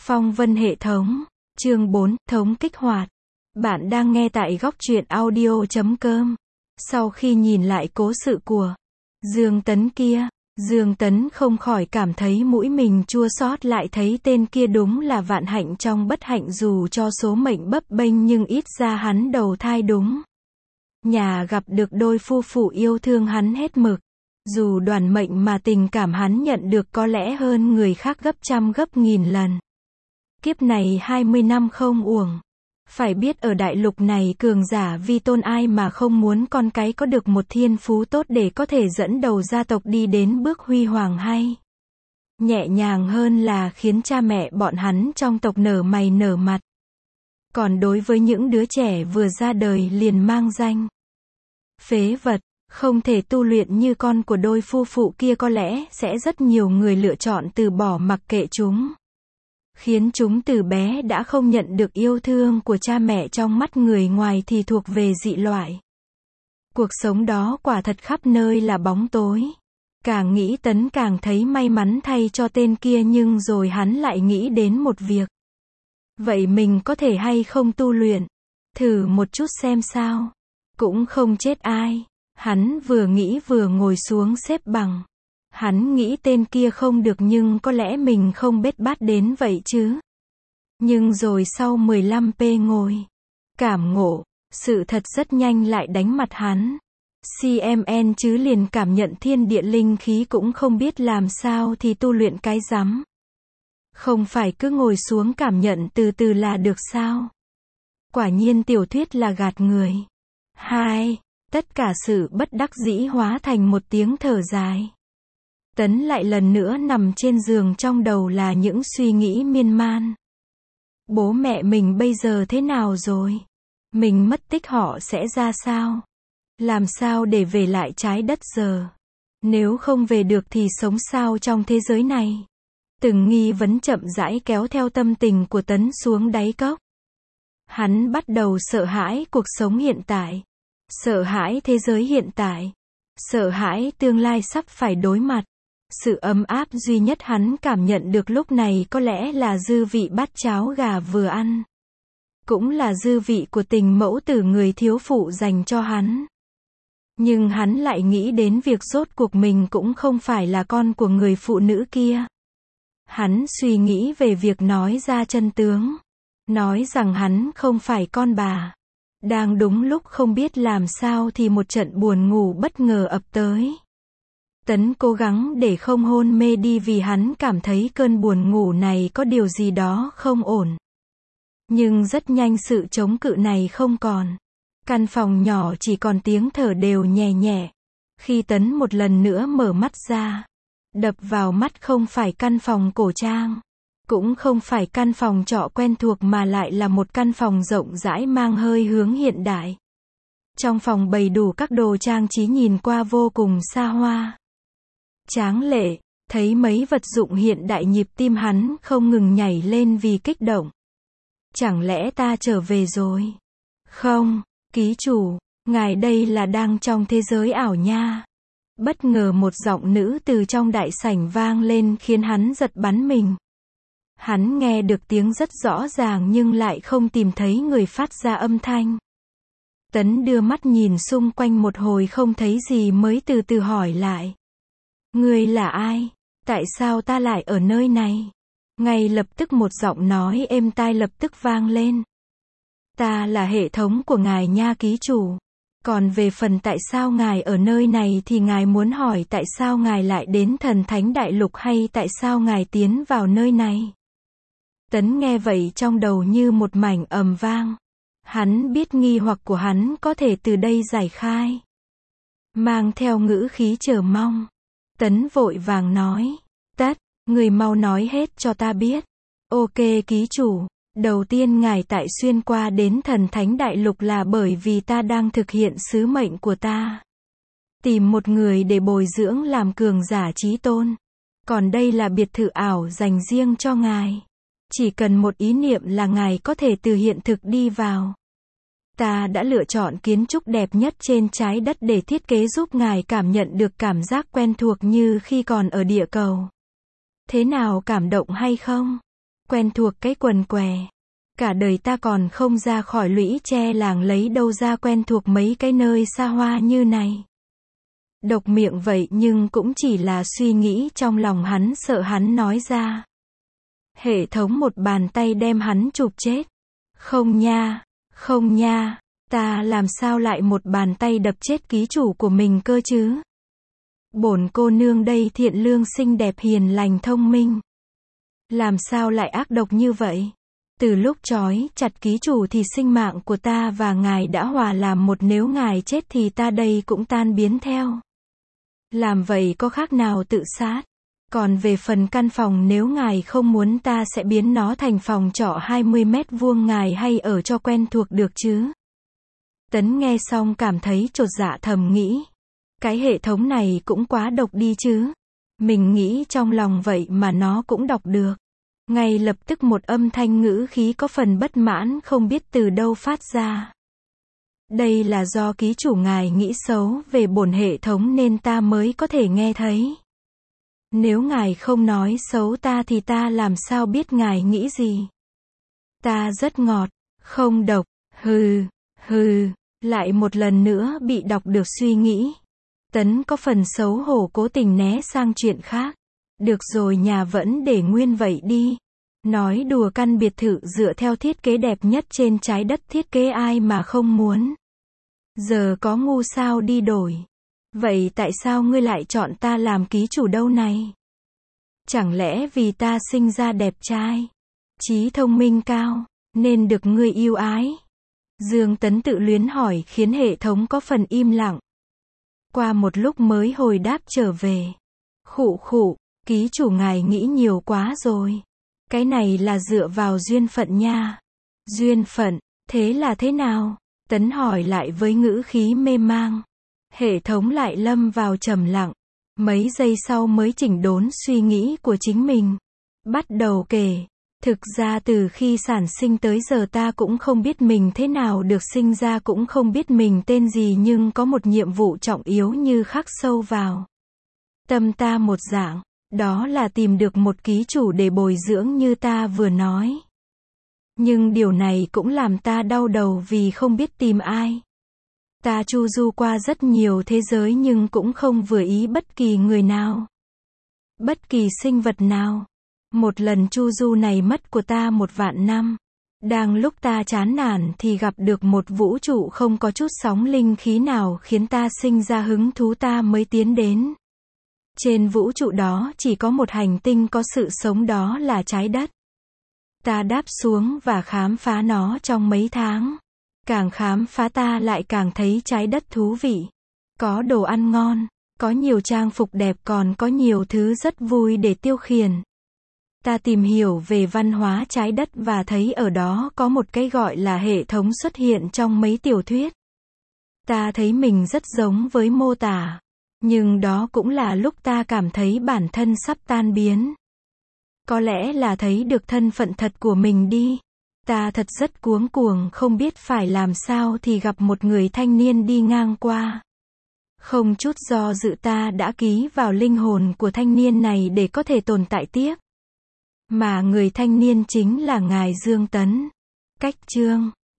Phong vân hệ thống. Chương 4, thống kích hoạt. Bạn đang nghe tại góc truyện audio.com. Sau khi nhìn lại cố sự của Dương Tấn kia, Dương Tấn không khỏi cảm thấy mũi mình chua xót, lại thấy tên kia đúng là vạn hạnh trong bất hạnh, dù cho số mệnh bấp bênh nhưng ít ra hắn đầu thai đúng nhà gặp được đôi phu phụ yêu thương hắn hết mực. Dù đoàn mệnh mà tình cảm hắn nhận được có lẽ hơn người khác gấp trăm gấp nghìn lần. Kiếp này 20 năm không uổng. Phải biết ở đại lục này cường giả vi tôn ai mà không muốn con cái có được một thiên phú tốt để có thể dẫn đầu gia tộc đi đến bước huy hoàng, hay nhẹ nhàng hơn là khiến cha mẹ bọn hắn trong tộc nở mày nở mặt. Còn đối với những đứa trẻ vừa ra đời liền mang danh phế vật, không thể tu luyện như con của đôi phu phụ kia, có lẽ sẽ rất nhiều người lựa chọn từ bỏ mặc kệ chúng, khiến chúng từ bé đã không nhận được yêu thương của cha mẹ, trong mắt người ngoài thì thuộc về dị loại. Cuộc sống đó quả thật khắp nơi là bóng tối. Càng nghĩ Tấn càng thấy may mắn thay cho tên kia, nhưng rồi hắn lại nghĩ đến một việc. Vậy mình có thể hay không tu luyện? Thử một chút xem sao. Cũng không chết ai. Hắn vừa nghĩ vừa ngồi xuống xếp bằng. Hắn nghĩ tên kia không được, nhưng có lẽ mình không bết bát đến vậy chứ. Nhưng rồi sau 15p ngồi cảm ngộ, sự thật rất nhanh lại đánh mặt hắn. CMN chứ liền cảm nhận thiên địa linh khí cũng không biết làm sao thì tu luyện cái rắm. Không phải cứ ngồi xuống cảm nhận từ từ là được sao? Quả nhiên tiểu thuyết là gạt người. 2. Tất cả sự bất đắc dĩ hóa thành một tiếng thở dài. Tấn lại lần nữa nằm trên giường, trong đầu là những suy nghĩ miên man. Bố mẹ mình bây giờ thế nào rồi? Mình mất tích họ sẽ ra sao? Làm sao để về lại trái đất giờ? Nếu không về được thì sống sao trong thế giới này? Từng nghi vấn chậm rãi kéo theo tâm tình của Tấn xuống đáy cốc. Hắn bắt đầu sợ hãi cuộc sống hiện tại, sợ hãi thế giới hiện tại, sợ hãi tương lai sắp phải đối mặt. Sự ấm áp duy nhất hắn cảm nhận được lúc này có lẽ là dư vị bát cháo gà vừa ăn. Cũng là dư vị của tình mẫu tử người thiếu phụ dành cho hắn. Nhưng hắn lại nghĩ đến việc rốt cuộc mình cũng không phải là con của người phụ nữ kia. Hắn suy nghĩ về việc nói ra chân tướng. Nói rằng hắn không phải con bà. Đang đúng lúc không biết làm sao thì một trận buồn ngủ bất ngờ ập tới. Tấn cố gắng để không hôn mê đi, vì hắn cảm thấy cơn buồn ngủ này có điều gì đó không ổn. Nhưng rất nhanh sự chống cự này không còn. Căn phòng nhỏ chỉ còn tiếng thở đều nhẹ nhẹ. Khi Tấn một lần nữa mở mắt ra, đập vào mắt không phải căn phòng cổ trang, cũng không phải căn phòng trọ quen thuộc, mà lại là một căn phòng rộng rãi mang hơi hướng hiện đại. Trong phòng bày đủ các đồ trang trí nhìn qua vô cùng xa hoa, tráng lệ. Thấy mấy vật dụng hiện đại, nhịp tim hắn không ngừng nhảy lên vì kích động. Chẳng lẽ ta trở về rồi? Không, ký chủ, ngài đây là đang trong thế giới ảo nha. Bất ngờ một giọng nữ từ trong đại sảnh vang lên khiến hắn giật bắn mình. Hắn nghe được tiếng rất rõ ràng nhưng lại không tìm thấy người phát ra âm thanh. Tấn đưa mắt nhìn xung quanh một hồi không thấy gì mới từ từ hỏi lại. Ngươi là ai? Tại sao ta lại ở nơi này? Ngay lập tức một giọng nói êm tai lập tức vang lên. Ta là hệ thống của ngài nha ký chủ. Còn về phần tại sao ngài ở nơi này thì ngài muốn hỏi tại sao ngài lại đến thần thánh đại lục, hay tại sao ngài tiến vào nơi này? Tấn nghe vậy trong đầu như một mảnh ầm vang. Hắn biết nghi hoặc của hắn có thể từ đây giải khai. Mang theo ngữ khí chờ mong, Tấn vội vàng nói. Người mau nói hết cho ta biết. Ok ký chủ. Đầu tiên ngài tại xuyên qua đến thần thánh đại lục là bởi vì ta đang thực hiện sứ mệnh của ta. Tìm một người để bồi dưỡng làm cường giả chí tôn. Còn đây là biệt thự ảo dành riêng cho ngài. Chỉ cần một ý niệm là ngài có thể từ hiện thực đi vào. Ta đã lựa chọn kiến trúc đẹp nhất trên trái đất để thiết kế giúp ngài cảm nhận được cảm giác quen thuộc như khi còn ở địa cầu. Thế nào, cảm động hay không? Quen thuộc cái quần què. Cả đời ta còn không ra khỏi lũy tre làng lấy đâu ra quen thuộc mấy cái nơi xa hoa như này. Độc miệng vậy nhưng cũng chỉ là suy nghĩ trong lòng hắn sợ hắn nói ra. Hệ thống một bàn tay đem hắn chụp chết. Không nha, không nha, ta làm sao lại một bàn tay đập chết ký chủ của mình cơ chứ? Bổn cô nương đây thiện lương xinh đẹp hiền lành thông minh. Làm sao lại ác độc như vậy? Từ lúc trói chặt ký chủ thì sinh mạng của ta và ngài đã hòa làm một, nếu ngài chết thì ta đây cũng tan biến theo. Làm vậy có khác nào tự sát? Còn về phần căn phòng, nếu ngài không muốn ta sẽ biến nó thành phòng trọ 20 mét vuông, ngài hay ở cho quen thuộc được chứ? Tấn nghe xong cảm thấy chột dạ, thầm nghĩ. Cái hệ thống này cũng quá độc đi chứ. Mình nghĩ trong lòng vậy mà nó cũng đọc được. Ngay lập tức một âm thanh ngữ khí có phần bất mãn không biết từ đâu phát ra. Đây là do ký chủ ngài nghĩ xấu về bổn hệ thống nên ta mới có thể nghe thấy. Nếu ngài không nói xấu ta thì ta làm sao biết ngài nghĩ gì? Ta rất ngọt, không độc, hừ, hừ, lại một lần nữa bị đọc được suy nghĩ. Tấn có phần xấu hổ cố tình né sang chuyện khác. Được rồi, nhà vẫn để nguyên vậy đi. Nói đùa, căn biệt thự dựa theo thiết kế đẹp nhất trên trái đất, thiết kế ai mà không muốn. Giờ có ngu sao đi đổi. Vậy tại sao ngươi lại chọn ta làm ký chủ đâu này? Chẳng lẽ vì ta sinh ra đẹp trai, trí thông minh cao, nên được ngươi yêu ái? Dương Tấn tự luyến hỏi khiến hệ thống có phần im lặng. Qua một lúc mới hồi đáp trở về. Khụ khụ, ký chủ ngài nghĩ nhiều quá rồi. Cái này là dựa vào duyên phận nha. Duyên phận, thế là thế nào? Tấn hỏi lại với ngữ khí mê mang. Hệ thống lại lâm vào trầm lặng. Mấy giây sau mới chỉnh đốn suy nghĩ của chính mình. Bắt đầu kể. Thực ra từ khi sản sinh tới giờ ta cũng không biết mình thế nào được sinh ra, cũng không biết mình tên gì, nhưng có một nhiệm vụ trọng yếu như khắc sâu vào tâm ta một dạng. Đó là tìm được một ký chủ để bồi dưỡng như ta vừa nói. Nhưng điều này cũng làm ta đau đầu vì không biết tìm ai. Ta chu du qua rất nhiều thế giới nhưng cũng không vừa ý bất kỳ người nào, bất kỳ sinh vật nào. Một lần chu du này mất của ta 1.000.000 năm. Đang lúc ta chán nản thì gặp được một vũ trụ không có chút sóng linh khí nào khiến ta sinh ra hứng thú, ta mới tiến đến. Trên vũ trụ đó chỉ có một hành tinh có sự sống, đó là trái đất. Ta đáp xuống và khám phá nó trong mấy tháng. Càng khám phá ta lại càng thấy trái đất thú vị. Có đồ ăn ngon, có nhiều trang phục đẹp, còn có nhiều thứ rất vui để tiêu khiển. Ta tìm hiểu về văn hóa trái đất và thấy ở đó có một cái gọi là hệ thống xuất hiện trong mấy tiểu thuyết. Ta thấy mình rất giống với mô tả. Nhưng đó cũng là lúc ta cảm thấy bản thân sắp tan biến. Có lẽ là thấy được thân phận thật của mình đi. Ta thật rất cuống cuồng không biết phải làm sao thì gặp một người thanh niên đi ngang qua. Không chút do dự ta đã ký vào linh hồn của thanh niên này để có thể tồn tại tiếp. Mà người thanh niên chính là ngài Dương Tấn. Cách chương